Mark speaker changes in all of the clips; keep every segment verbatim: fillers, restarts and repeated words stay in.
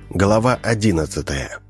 Speaker 1: Глава одиннадцатая.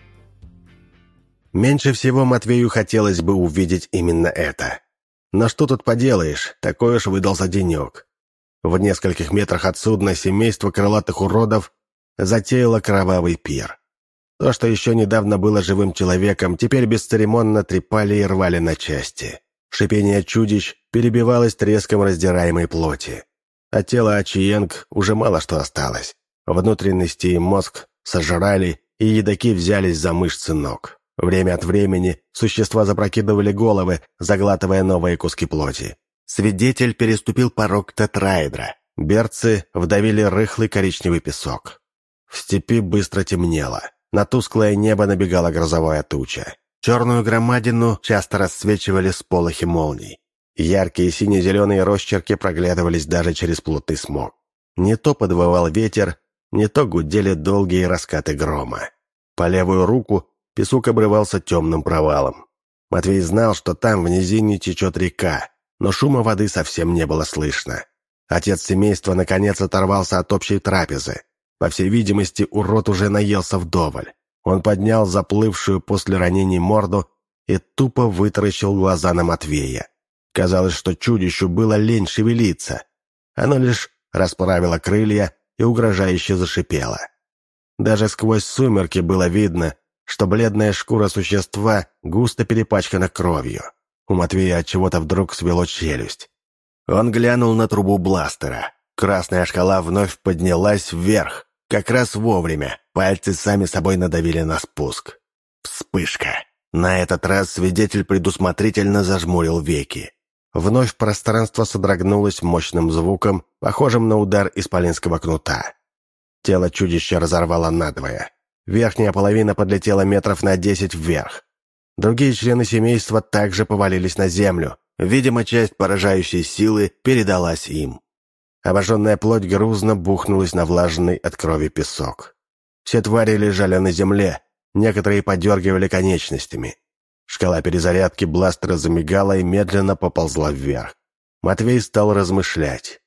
Speaker 1: Меньше всего Матвею хотелось бы увидеть именно это. Но что тут поделаешь, такой уж выдался денек. В нескольких метрах от судна семейство крылатых уродов затеяло кровавый пир. То, что еще недавно было живым человеком, теперь бесцеремонно трепали и рвали на части. Шипение чудищ перебивалось треском раздираемой плоти. От тела Ачиенг уже мало что осталось. Внутренности и мозг сожрали, и едоки взялись за мышцы ног. Время от времени существа запрокидывали головы, заглатывая новые куски плоти. Свидетель переступил порог тетраэдра. Берцы вдавили рыхлый коричневый песок. В степи быстро темнело. На тусклое небо набегала грозовая туча. Черную громадину часто расцвечивали сполохи молний. Яркие сине-зеленые росчерки проглядывались даже через плотный смог. Не то подвывал ветер, не то гудели долгие раскаты грома. По левую руку песок обрывался темным провалом. Матвей знал, что там в низине течет река, но шума воды совсем не было слышно. Отец семейства наконец оторвался от общей трапезы. По всей видимости, урод уже наелся вдоволь. Он поднял заплывшую после ранений морду и тупо вытаращил глаза на Матвея. Казалось, что чудищу было лень шевелиться. Оно лишь расправило крылья и угрожающе зашипело. Даже сквозь сумерки было видно, что бледная шкура существа густо перепачкана кровью. У Матвея от чего-то вдруг свело челюсть. Он глянул на трубу бластера. Красная шкала вновь поднялась вверх. Как раз вовремя пальцы сами собой надавили на спуск. Вспышка. На этот раз свидетель предусмотрительно зажмурил веки. Вновь пространство содрогнулось мощным звуком, похожим на удар исполинского кнута. Тело чудища разорвало надвое. Верхняя половина подлетела метров на десять вверх. Другие члены семейства также повалились на землю. Видимо, часть поражающей силы передалась им. Обожженная плоть грузно бухнулась на влажный от крови песок. Все твари лежали на земле, некоторые подергивали конечностями. Шкала перезарядки бластера замигала и медленно поползла вверх. Матвей стал размышлять.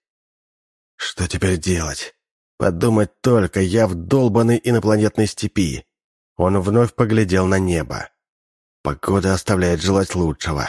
Speaker 1: «Что теперь делать? Подумать только, я в долбанной инопланетной степи». Он вновь поглядел на небо. Погода оставляет желать лучшего.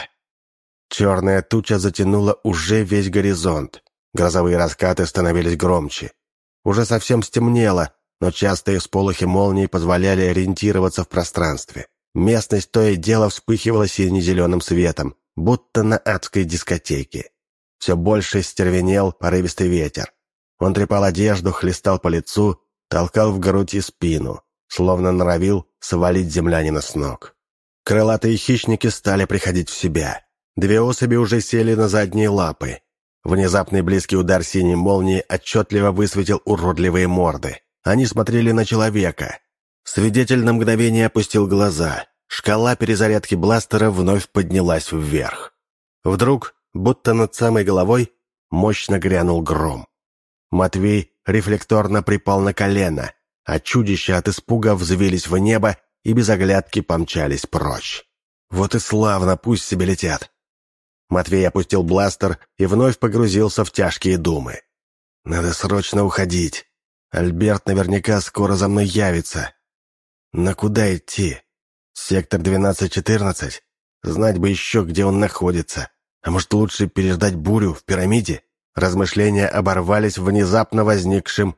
Speaker 1: Черная туча затянула уже весь горизонт. Грозовые раскаты становились громче. Уже совсем стемнело, но частые всполохи молний позволяли ориентироваться в пространстве. Местность то и дело вспыхивала сине-зеленым светом, будто на адской дискотеке. Все больше стервенел порывистый ветер. Он трепал одежду, хлестал по лицу, толкал в грудь и спину, словно норовил свалить землянина с ног. Крылатые хищники стали приходить в себя. Две особи уже сели на задние лапы. Внезапный близкий удар синей молнии отчетливо высветил уродливые морды. Они смотрели на человека. Свидетель на мгновение опустил глаза. Шкала перезарядки бластера вновь поднялась вверх. Вдруг, будто над самой головой, мощно грянул гром. Матвей рефлекторно припал на колено, а чудища от испуга взвились в небо и без оглядки помчались прочь. Вот и славно, пусть себе летят. Матвей опустил бластер и вновь погрузился в тяжкие думы. Надо срочно уходить. Альберт наверняка скоро за мной явится. Но куда идти? Сектор двенадцать четырнадцать? Знать бы еще, где он находится. А может, лучше переждать бурю в пирамиде? Размышления оборвались внезапно возникшим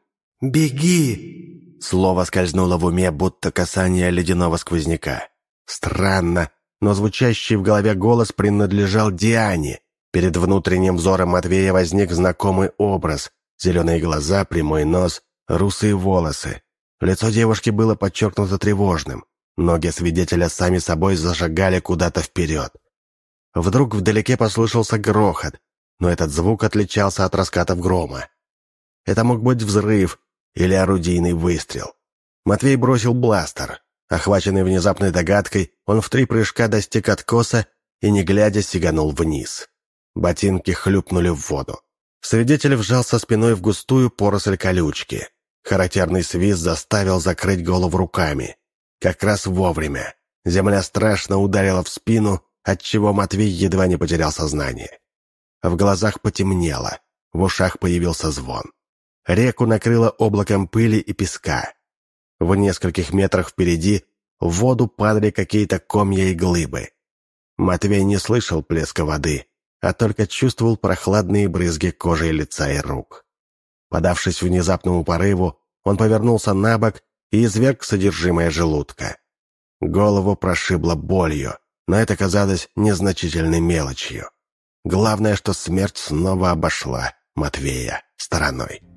Speaker 1: «Беги!». Слово скользнуло в уме, будто касание ледяного сквозняка. Странно, но звучащий в голове голос принадлежал Диане. Перед внутренним взором Матвея возник знакомый образ. Зеленые глаза, прямой нос, русые волосы. Лицо девушки было подчеркнуто тревожным. Ноги свидетеля сами собой зашагали куда-то вперед. Вдруг вдалеке послышался грохот, но этот звук отличался от раскатов грома. Это мог быть взрыв или орудийный выстрел. Матвей бросил бластер. Охваченный внезапной догадкой, он в три прыжка достиг откоса и, не глядя, сиганул вниз. Ботинки хлюпнули в воду. Свидетель вжался спиной в густую поросль колючки. Характерный свист заставил закрыть голову руками. Как раз вовремя. Земля страшно ударила в спину, отчего Матвей едва не потерял сознание. В глазах потемнело, в ушах появился звон. Реку накрыло облаком пыли и песка. В нескольких метрах впереди в воду падали какие-то комья и глыбы. Матвей не слышал плеска воды, а только чувствовал прохладные брызги кожи лица и рук. Подавшись внезапному порыву, он повернулся на бок и изверг содержимое желудка. Голову прошибло болью, но это казалось незначительной мелочью. Главное, что смерть снова обошла Матвея стороной.